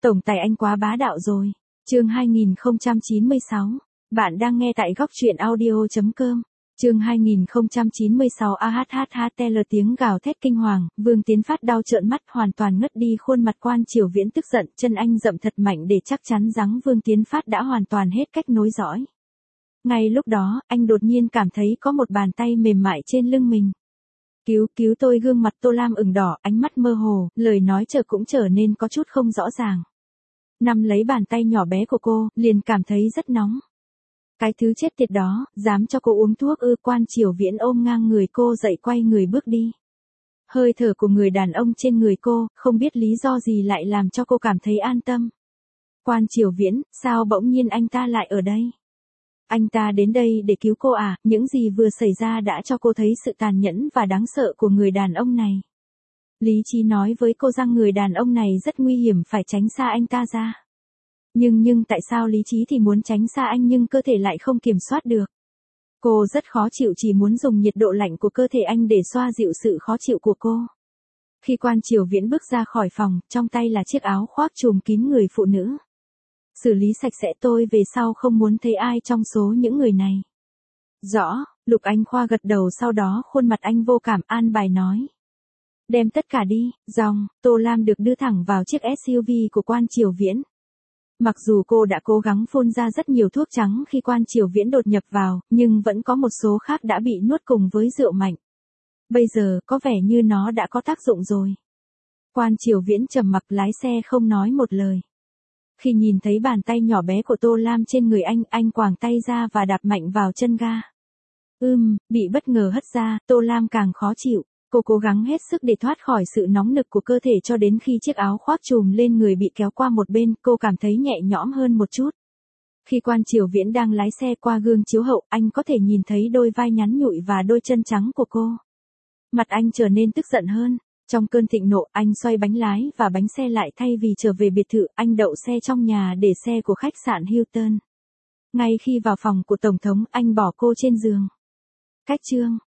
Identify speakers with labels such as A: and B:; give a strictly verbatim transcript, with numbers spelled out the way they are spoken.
A: Tổng tài anh quá bá đạo rồi. Chương hai nghìn không trăm chín mươi sáu. Bạn đang nghe tại góc truyện audio chấm com. Chương hai nghìn không trăm chín mươi sáu a hát hát hát tê lờ tiếng gào thét kinh hoàng, Vương Tiến Phát đau trợn mắt hoàn toàn ngất đi khuôn mặt Quan Triều Viễn tức giận, chân anh dậm thật mạnh để chắc chắn rằng Vương Tiến Phát đã hoàn toàn hết cách nối dõi. Ngay lúc đó, anh đột nhiên cảm thấy có một bàn tay mềm mại trên lưng mình. Cứu, cứu tôi, gương mặt Tô Lam ửng đỏ, ánh mắt mơ hồ, lời nói chờ cũng trở nên có chút không rõ ràng. Nắm lấy bàn tay nhỏ bé của cô, liền cảm thấy rất nóng. Cái thứ chết tiệt đó, dám cho cô uống thuốc ư? Quan Triều Viễn ôm ngang người cô dậy quay người bước đi. Hơi thở của người đàn ông trên người cô, không biết lý do gì lại làm cho cô cảm thấy an tâm. Quan Triều Viễn, sao bỗng nhiên anh ta lại ở đây? Anh ta đến đây để cứu cô à? Những gì vừa xảy ra đã cho cô thấy sự tàn nhẫn và đáng sợ của người đàn ông này. Lý trí nói với cô rằng người đàn ông này rất nguy hiểm, phải tránh xa anh ta ra. Nhưng nhưng tại sao lý trí thì muốn tránh xa anh nhưng cơ thể lại không kiểm soát được? Cô rất khó chịu, chỉ muốn dùng nhiệt độ lạnh của cơ thể anh để xoa dịu sự khó chịu của cô. Khi Quan Triều Viễn bước ra khỏi phòng, trong tay là chiếc áo khoác trùm kín người phụ nữ. Xử lý sạch sẽ, tôi về sau không muốn thấy ai trong số những người này. Rõ, Lục Anh Khoa gật đầu, sau đó khuôn mặt anh vô cảm an bài nói. Đem tất cả đi. Dòng, Tô Lam được đưa thẳng vào chiếc ét u vê của Quan Triều Viễn. Mặc dù cô đã cố gắng phun ra rất nhiều thuốc trắng khi Quan Triều Viễn đột nhập vào, nhưng vẫn có một số khác đã bị nuốt cùng với rượu mạnh. Bây giờ, có vẻ như nó đã có tác dụng rồi. Quan Triều Viễn trầm mặc lái xe không nói một lời. Khi nhìn thấy bàn tay nhỏ bé của Tô Lam trên người anh, anh quàng tay ra và đạp mạnh vào chân ga. Ưm, bị bất ngờ hất ra, Tô Lam càng khó chịu. Cô cố gắng hết sức để thoát khỏi sự nóng nực của cơ thể cho đến khi chiếc áo khoác trùm lên người bị kéo qua một bên, cô cảm thấy nhẹ nhõm hơn một chút. Khi Quan Triều Viễn đang lái xe qua gương chiếu hậu, anh có thể nhìn thấy đôi vai nhắn nhụi và đôi chân trắng của cô. Mặt anh trở nên tức giận hơn. Trong cơn thịnh nộ, anh xoay bánh lái và bánh xe lại, thay vì trở về biệt thự, anh đậu xe trong nhà để xe của khách sạn Hilton. Ngay khi vào phòng của Tổng thống, anh bỏ cô trên giường. Cách chương.